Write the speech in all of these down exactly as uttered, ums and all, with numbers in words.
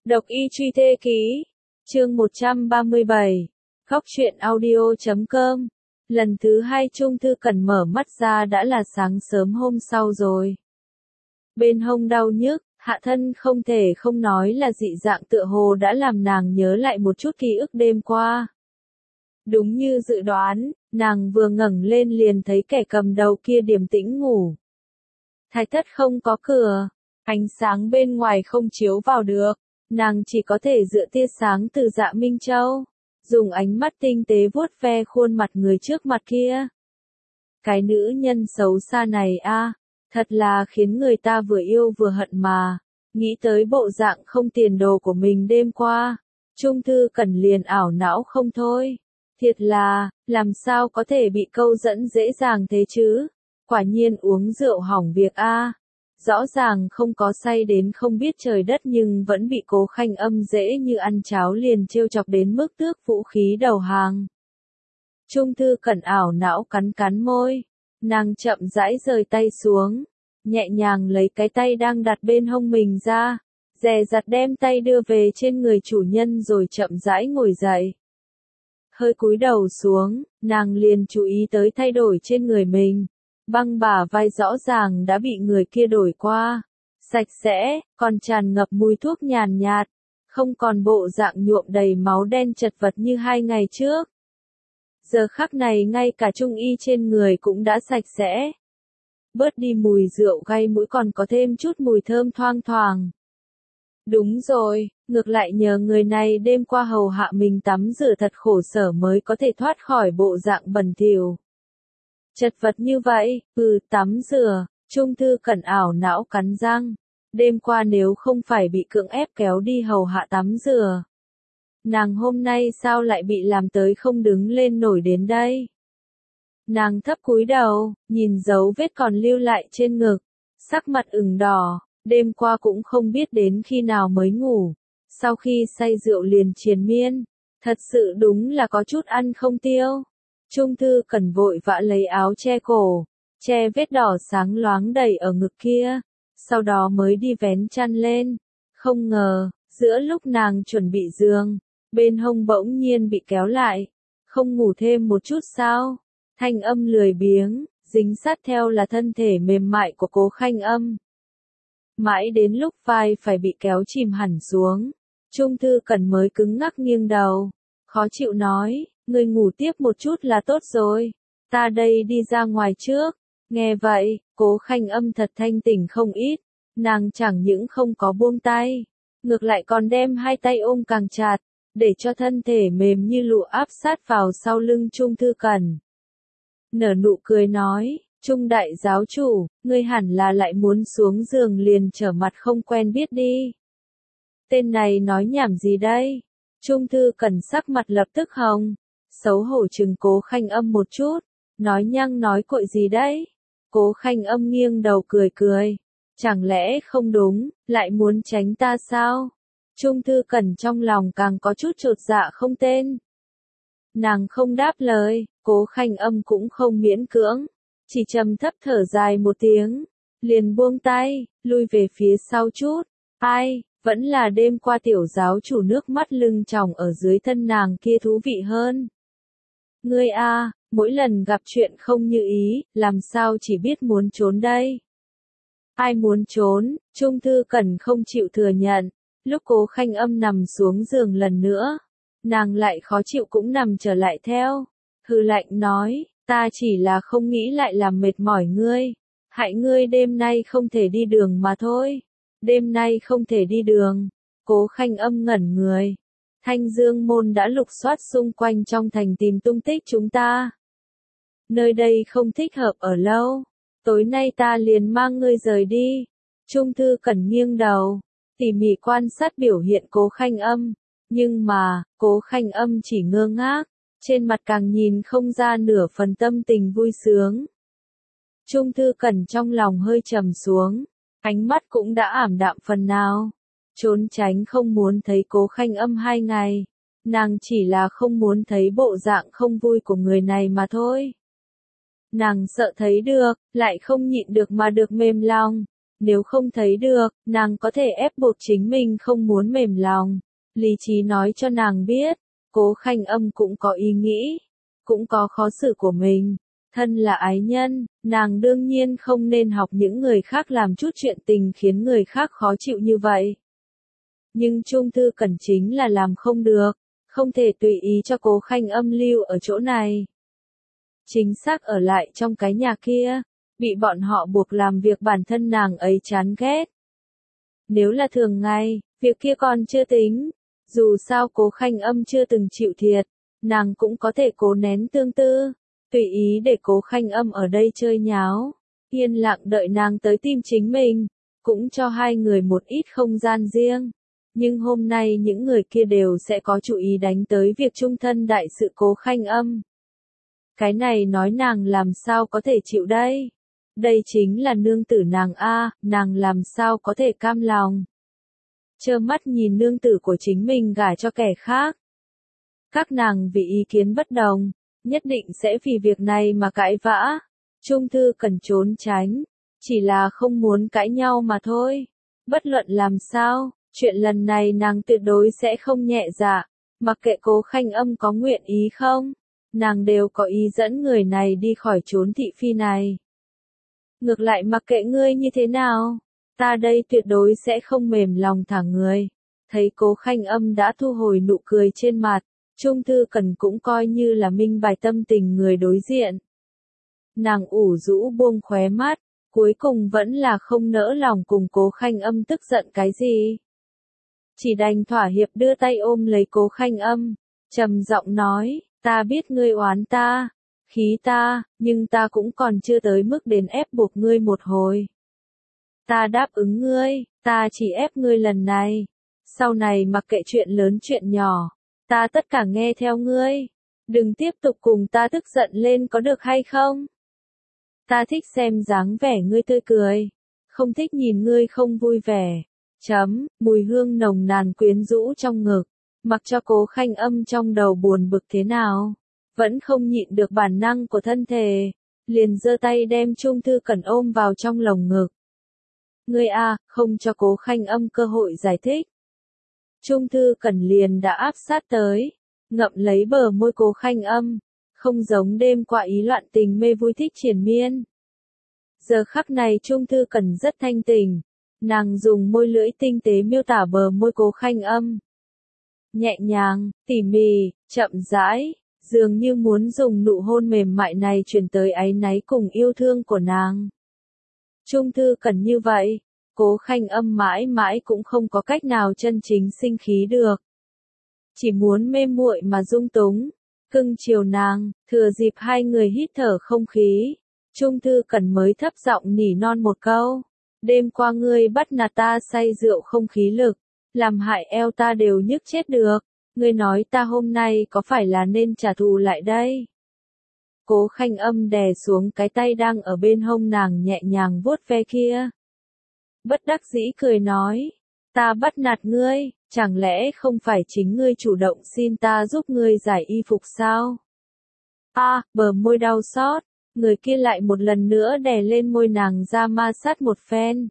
Độc y truy thê ký, chương một trăm ba mươi bảy, khóc chuyện audio chấm com. Lần thứ hai Trung Thư Cẩn mở mắt ra đã là sáng sớm hôm sau rồi. Bên hông đau nhức, hạ thân không thể không nói là dị dạng tựa hồ đã làm nàng nhớ lại một chút ký ức đêm qua. Đúng như dự đoán, nàng vừa ngẩng lên liền thấy kẻ cầm đầu kia điềm tĩnh ngủ. Thái thất không có cửa, ánh sáng bên ngoài không chiếu vào được, nàng chỉ có thể dựa tia sáng từ Dạ Minh Châu, dùng ánh mắt tinh tế vuốt ve khuôn mặt người trước mặt kia. Cái nữ nhân xấu xa này a, thật là khiến người ta vừa yêu vừa hận mà, nghĩ tới bộ dạng không tiền đồ của mình đêm qua, Trung Thư Cẩn liền ảo não không thôi. Thiệt là, làm sao có thể bị câu dẫn dễ dàng thế chứ? Quả nhiên uống rượu hỏng việc a. Rõ ràng không có say đến không biết trời đất nhưng vẫn bị Cố Khanh Âm dễ như ăn cháo liền trêu chọc đến mức tước vũ khí đầu hàng. Trung Thư Cẩn ảo não cắn cắn môi, nàng chậm rãi rời tay xuống, nhẹ nhàng lấy cái tay đang đặt bên hông mình ra, dè dặt đem tay đưa về trên người chủ nhân rồi chậm rãi ngồi dậy. Hơi cúi đầu xuống, nàng liền chú ý tới thay đổi trên người mình. Băng bả vai rõ ràng đã bị người kia đổi qua. Sạch sẽ, còn tràn ngập mùi thuốc nhàn nhạt. Không còn bộ dạng nhuộm đầy máu đen chật vật như hai ngày trước. Giờ khắc này ngay cả trung y trên người cũng đã sạch sẽ. Bớt đi mùi rượu gây mũi còn có thêm chút mùi thơm thoang thoảng. Đúng rồi, ngược lại nhờ người này đêm qua hầu hạ mình tắm rửa thật khổ sở mới có thể thoát khỏi bộ dạng bẩn thỉu. Chật vật như vậy, ừ tắm rửa, Trung Thư Cẩn ảo não cắn răng. Đêm qua nếu không phải bị cưỡng ép kéo đi hầu hạ tắm rửa, nàng hôm nay sao lại bị làm tới không đứng lên nổi đến đây. Nàng thấp cúi đầu, nhìn dấu vết còn lưu lại trên ngực, sắc mặt ửng đỏ. Đêm qua cũng không biết đến khi nào mới ngủ, sau khi say rượu liền triền miên, thật sự đúng là có chút ăn không tiêu. Trung Thư Cẩn vội vã lấy áo che cổ, che vết đỏ sáng loáng đầy ở ngực kia, sau đó mới đi vén chăn lên. Không ngờ, giữa lúc nàng chuẩn bị giường, bên hông bỗng nhiên bị kéo lại. Không ngủ thêm một chút sao? Thanh âm lười biếng, dính sát theo là thân thể mềm mại của Cố Khanh Âm. Mãi đến lúc vai phải bị kéo chìm hẳn xuống, Trung Thư Cẩn mới cứng ngắc nghiêng đầu, khó chịu nói, ngươi ngủ tiếp một chút là tốt rồi, ta đây đi ra ngoài trước. Nghe vậy, Cố Khanh Âm thật thanh tỉnh không ít, nàng chẳng những không có buông tay, ngược lại còn đem hai tay ôm càng chặt, để cho thân thể mềm như lụa áp sát vào sau lưng Trung Thư Cẩn. Nở nụ cười nói, Trung đại giáo chủ, ngươi hẳn là lại muốn xuống giường liền trở mặt không quen biết đi. Tên này nói nhảm gì đây? Trung Thư Cẩn sắc mặt lập tức hồng, xấu hổ chừng Cố Khanh Âm một chút, nói nhăng nói cội gì đấy? Cố Khanh Âm nghiêng đầu cười cười, chẳng lẽ không đúng, lại muốn tránh ta sao? Trung Thư Cẩn trong lòng càng có chút chột dạ không tên. Nàng không đáp lời, Cố Khanh Âm cũng không miễn cưỡng. Chỉ trầm thấp thở dài một tiếng, liền buông tay, lui về phía sau chút. Ai, vẫn là đêm qua tiểu giáo chủ nước mắt lưng tròng ở dưới thân nàng kia thú vị hơn. Ngươi a, mỗi lần gặp chuyện không như ý, làm sao chỉ biết muốn trốn đây? Ai muốn trốn? Trung Thư Cẩn không chịu thừa nhận. Lúc Cố Khanh Âm nằm xuống giường lần nữa, nàng lại khó chịu cũng nằm trở lại theo. Hừ lạnh nói. Ta chỉ là không nghĩ lại làm mệt mỏi ngươi, hại ngươi đêm nay không thể đi đường mà thôi. Đêm nay không thể đi đường. Cố Khanh Âm ngẩn người. Thanh Dương môn đã lục soát xung quanh trong thành tìm tung tích chúng ta. Nơi đây không thích hợp ở lâu. Tối nay ta liền mang ngươi rời đi. Trung Thư Cẩn nghiêng đầu, tỉ mỉ quan sát biểu hiện Cố Khanh Âm. Nhưng mà, Cố Khanh Âm chỉ ngơ ngác. Trên mặt càng nhìn không ra nửa phần tâm tình vui sướng. Trung Thư Cẩn trong lòng hơi trầm xuống, ánh mắt cũng đã ảm đạm phần nào. Trốn tránh không muốn thấy Cố Khanh Âm hai ngày, nàng chỉ là không muốn thấy bộ dạng không vui của người này mà thôi. Nàng sợ thấy được, lại không nhịn được mà được mềm lòng. Nếu không thấy được, nàng có thể ép buộc chính mình không muốn mềm lòng. Lý trí nói cho nàng biết, Cố Khanh Âm cũng có ý nghĩ, cũng có khó xử của mình. Thân là ái nhân, nàng đương nhiên không nên học những người khác làm chút chuyện tình khiến người khác khó chịu như vậy. Nhưng Trung Thư Cẩn chính là làm không được, không thể tùy ý cho Cố Khanh Âm lưu ở chỗ này. Chính xác ở lại trong cái nhà kia, bị bọn họ buộc làm việc bản thân nàng ấy chán ghét. Nếu là thường ngày, việc kia còn chưa tính, dù sao Cố Khanh Âm chưa từng chịu thiệt, nàng cũng có thể cố nén tương tư, tùy ý để Cố Khanh Âm ở đây chơi nháo, yên lặng đợi nàng tới tìm chính mình, cũng cho hai người một ít không gian riêng. Nhưng hôm nay những người kia đều sẽ có chú ý đánh tới việc chung thân đại sự Cố Khanh Âm. Cái này nói nàng làm sao có thể chịu đây? Đây chính là nương tử nàng a, nàng làm sao có thể cam lòng? Trơ mắt nhìn nương tử của chính mình gả cho kẻ khác. Các nàng vì ý kiến bất đồng, nhất định sẽ vì việc này mà cãi vã. Trung Thư cần trốn tránh, chỉ là không muốn cãi nhau mà thôi. Bất luận làm sao, chuyện lần này nàng tuyệt đối sẽ không nhẹ dạ, mặc kệ Cố Khanh Âm có nguyện ý không, nàng đều có ý dẫn người này đi khỏi chốn thị phi này. Ngược lại mặc kệ ngươi như thế nào, ta đây tuyệt đối sẽ không mềm lòng thả người. Thấy Cố Khanh Âm đã thu hồi nụ cười trên mặt, Trung Thư Cần cũng coi như là minh bài tâm tình người đối diện. Nàng ủ rũ buông khóe mắt, cuối cùng vẫn là không nỡ lòng cùng Cố Khanh Âm tức giận cái gì. Chỉ đành thỏa hiệp đưa tay ôm lấy Cố Khanh Âm, trầm giọng nói, ta biết ngươi oán ta, khí ta, nhưng ta cũng còn chưa tới mức đến ép buộc ngươi một hồi. Ta đáp ứng ngươi, ta chỉ ép ngươi lần này. Sau này mặc kệ chuyện lớn chuyện nhỏ, ta tất cả nghe theo ngươi. Đừng tiếp tục cùng ta tức giận lên có được hay không? Ta thích xem dáng vẻ ngươi tươi cười, không thích nhìn ngươi không vui vẻ. Chấm, mùi hương nồng nàn quyến rũ trong ngực, mặc cho Cố Khanh Âm trong đầu buồn bực thế nào, vẫn không nhịn được bản năng của thân thể, liền giơ tay đem Trung Thư Cẩn ôm vào trong lồng ngực. Ngươi a, không cho Cố Khanh Âm cơ hội giải thích. Trung Thư Cẩn liền đã áp sát tới, ngậm lấy bờ môi Cố Khanh Âm, không giống đêm qua ý loạn tình mê vui thích triền miên. Giờ khắc này Trung Thư Cẩn rất thanh tỉnh, nàng dùng môi lưỡi tinh tế miêu tả bờ môi Cố Khanh Âm. Nhẹ nhàng, tỉ mỉ, chậm rãi, dường như muốn dùng nụ hôn mềm mại này truyền tới áy náy cùng yêu thương của nàng. Trung Thư Cẩn như vậy, Cố Khanh Âm mãi mãi cũng không có cách nào chân chính sinh khí được. Chỉ muốn mê muội mà dung túng, cưng chiều nàng, thừa dịp hai người hít thở không khí. Trung Thư Cẩn mới thấp giọng nỉ non một câu. Đêm qua ngươi bắt nạt ta say rượu không khí lực, làm hại eo ta đều nhức chết được. Ngươi nói ta hôm nay có phải là nên trả thù lại đây? Cố Khanh Âm đè xuống cái tay đang ở bên hông nàng nhẹ nhàng vuốt ve kia. Bất đắc dĩ cười nói, ta bắt nạt ngươi, chẳng lẽ không phải chính ngươi chủ động xin ta giúp ngươi giải y phục sao? A, à, bờ môi đau xót, người kia lại một lần nữa đè lên môi nàng ra ma sát một phen.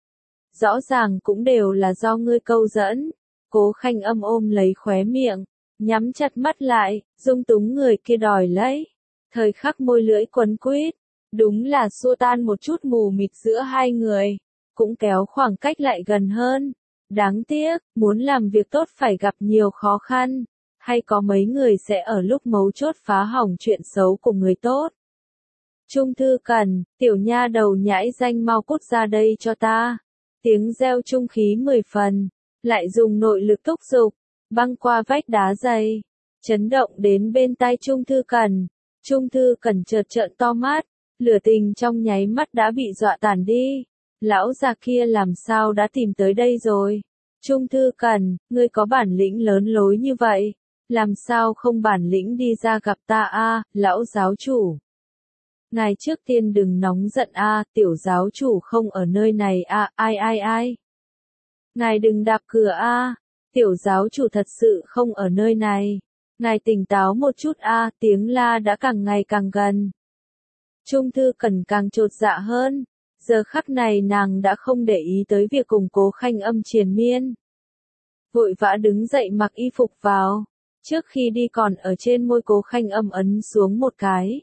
Rõ ràng cũng đều là do ngươi câu dẫn. Cố Khanh Âm ôm lấy khóe miệng, nhắm chặt mắt lại, dung túng người kia đòi lấy. Thời khắc môi lưỡi quấn quýt, đúng là xua tan một chút mù mịt giữa hai người, cũng kéo khoảng cách lại gần hơn. Đáng tiếc, muốn làm việc tốt phải gặp nhiều khó khăn, hay có mấy người sẽ ở lúc mấu chốt phá hỏng chuyện xấu của người tốt. Trung Thư Cẩn, tiểu nha đầu nhãi danh mau cút ra đây cho ta. Tiếng reo trung khí mười phần, lại dùng nội lực thúc giục, băng qua vách đá dày, chấn động đến bên tai Trung Thư Cẩn. Trung Thư Cẩn chợt trợn to mắt, lửa tình trong nháy mắt đã bị dọa tàn đi. Lão già kia làm sao đã tìm tới đây rồi? Trung Thư Cẩn, ngươi có bản lĩnh lớn lối như vậy, làm sao không bản lĩnh đi ra gặp ta a, lão giáo chủ? Ngài trước tiên đừng nóng giận a, tiểu giáo chủ không ở nơi này a, ai ai ai. Ngài đừng đạp cửa a, tiểu giáo chủ thật sự không ở nơi này. Ngài tỉnh táo một chút a, tiếng la đã càng ngày càng gần. Trung Thư Cẩn càng chột dạ hơn, Giờ khắc này nàng đã không để ý tới việc cùng Cố Khanh Âm triền miên. Vội vã đứng dậy mặc y phục vào, trước khi đi còn ở trên môi Cố Khanh Âm ấn xuống một cái.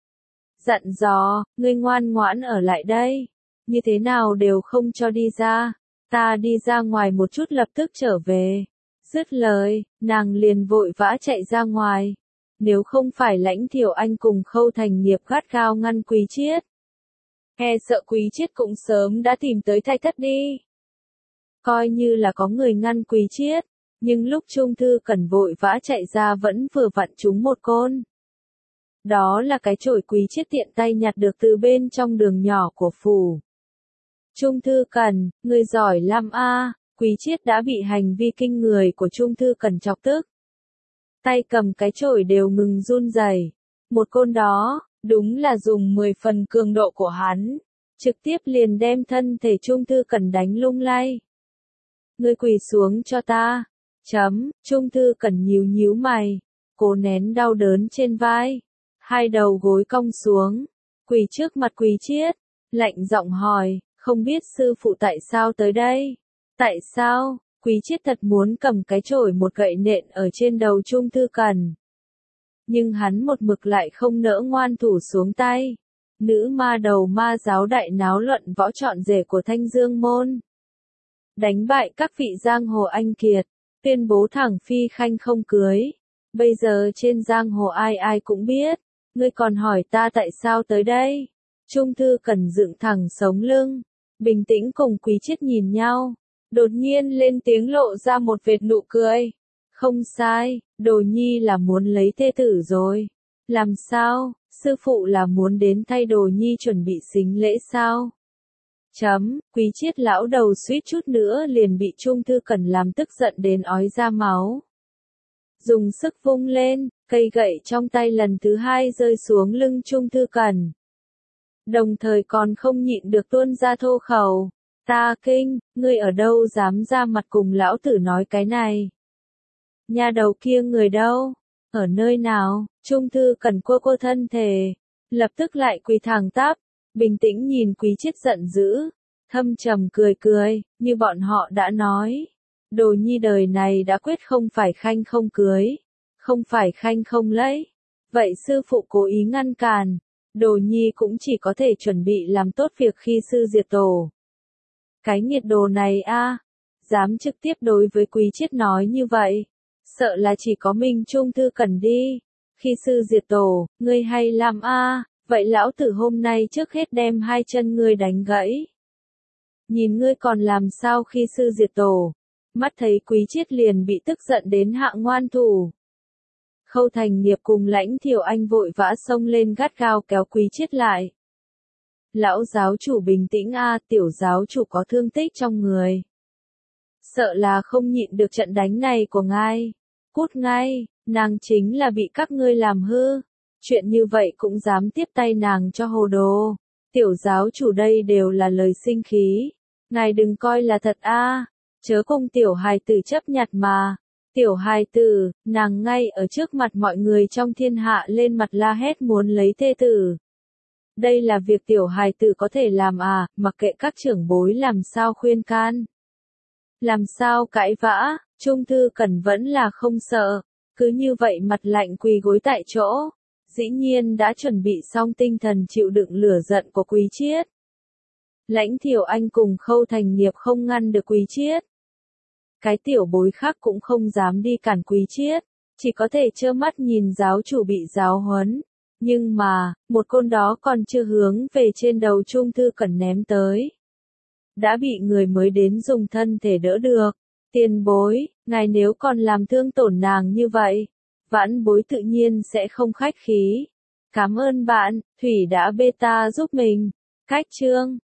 Dặn dò, ngươi ngoan ngoãn ở lại đây, như thế nào đều không cho đi ra, ta đi ra ngoài một chút lập tức trở về. Dứt lời, nàng liền vội vã chạy ra ngoài. Nếu không phải Lãnh Thiểu Anh cùng Khâu Thành Nghiệp gắt gao ngăn Quý Chiết, e sợ Quý Chiết cũng sớm đã tìm tới Thạch Thất đi. Coi như là có người ngăn Quý Chiết, nhưng lúc Trung Thư Cẩn vội vã chạy ra vẫn vừa vặn trúng một côn. Đó là cái chổi Quý Chiết tiện tay nhặt được từ bên trong đường nhỏ của phủ. Trung Thư Cẩn, người giỏi lắm a. Quý Chiết đã bị hành vi kinh người của Trung Thư Cẩn chọc tức. Tay cầm cái chổi đều ngừng run rẩy. Một côn đó, đúng là dùng mười phần cường độ của hắn, trực tiếp liền đem thân thể Trung Thư Cẩn đánh lung lay. Ngươi quỳ xuống cho ta. Chấm, Trung Thư Cẩn nhíu nhíu mày, cố nén đau đớn trên vai, hai đầu gối cong xuống, quỳ trước mặt Quý Chiết, lạnh giọng hỏi, không biết sư phụ tại sao tới đây? Tại sao? Quý Chiết thật muốn cầm cái chổi một gậy nện ở trên đầu Trung Thư Cẩn. Nhưng hắn một mực lại không nỡ ngoan thủ xuống tay. Nữ ma đầu ma giáo đại náo luận võ trọn rể của Thanh Dương Môn. Đánh bại các vị giang hồ anh kiệt, tuyên bố thẳng phi khanh không cưới. Bây giờ trên giang hồ ai ai cũng biết, ngươi còn hỏi ta tại sao tới đây? Trung Thư Cẩn dựng thẳng sống lưng, bình tĩnh cùng Quý Chiết nhìn nhau. Đột nhiên lên tiếng lộ ra một vệt nụ cười. Không sai, Đồ Nhi là muốn lấy thê tử rồi. Làm sao, sư phụ là muốn đến thay Đồ Nhi chuẩn bị sính lễ sao? Chấm, Quý Chiết lão đầu suýt chút nữa liền bị Trung Thư Cẩn làm tức giận đến ói ra máu. Dùng sức vung lên, cây gậy trong tay lần thứ hai rơi xuống lưng Trung Thư Cẩn. Đồng thời còn không nhịn được tuôn ra thô khẩu. Ta kinh, ngươi ở đâu dám ra mặt cùng lão tử nói cái này? Nhà đầu kia người đâu? Ở nơi nào? Trung Thư Cẩn cua cua thân thể, lập tức lại quỳ thẳng tắp, bình tĩnh nhìn Quý Chiết giận dữ, thâm trầm cười cười, như bọn họ đã nói. Đồ Nhi đời này đã quyết không phải khanh không cưới, không phải khanh không lấy. Vậy sư phụ cố ý ngăn cản, Đồ Nhi cũng chỉ có thể chuẩn bị làm tốt việc khi sư diệt tổ. Cái nghiệt đồ này a, dám trực tiếp đối với Quý Chiết nói như vậy, sợ là chỉ có mình Trung Thư Cẩn đi. Khi sư diệt tổ, ngươi hay làm a, vậy lão tử hôm nay trước hết đem hai chân ngươi đánh gãy. Nhìn ngươi còn làm sao khi sư diệt tổ. Mắt thấy Quý Chiết liền bị tức giận đến hạ ngoan thủ. Khâu Thành Nghiệp cùng Lãnh Thiểu Anh vội vã xông lên gắt gao kéo Quý Chiết lại. Lão giáo chủ bình tĩnh a, tiểu giáo chủ có thương tích trong người. Sợ là không nhịn được trận đánh này của ngài. Cút ngay, nàng chính là bị các ngươi làm hư. Chuyện như vậy cũng dám tiếp tay nàng cho hồ đồ. Tiểu giáo chủ đây đều là lời sinh khí. Ngài đừng coi là thật a, chớ cùng tiểu hài tử chấp nhặt mà. Tiểu hài tử, nàng ngay ở trước mặt mọi người trong thiên hạ lên mặt la hét muốn lấy thê tử. Đây là việc tiểu hài tử có thể làm à, mặc kệ các trưởng bối làm sao khuyên can. Làm sao cãi vã, Trung Thư Cẩn vẫn là không sợ, cứ như vậy mặt lạnh quỳ gối tại chỗ, dĩ nhiên đã chuẩn bị xong tinh thần chịu đựng lửa giận của Quý Chiết. Lãnh Thiểu Anh cùng Khâu Thành Nghiệp không ngăn được Quý Chiết. Cái tiểu bối khác cũng không dám đi cản Quý Chiết, chỉ có thể trơ mắt nhìn giáo chủ bị giáo huấn. Nhưng mà, một côn đó còn chưa hướng về trên đầu Trung Thư Cẩn ném tới. Đã bị người mới đến dùng thân thể đỡ được. Tiền bối, ngài nếu còn làm thương tổn nàng như vậy, vãn bối tự nhiên sẽ không khách khí. Cảm ơn bạn, Thủy đã beta giúp mình. Cách chương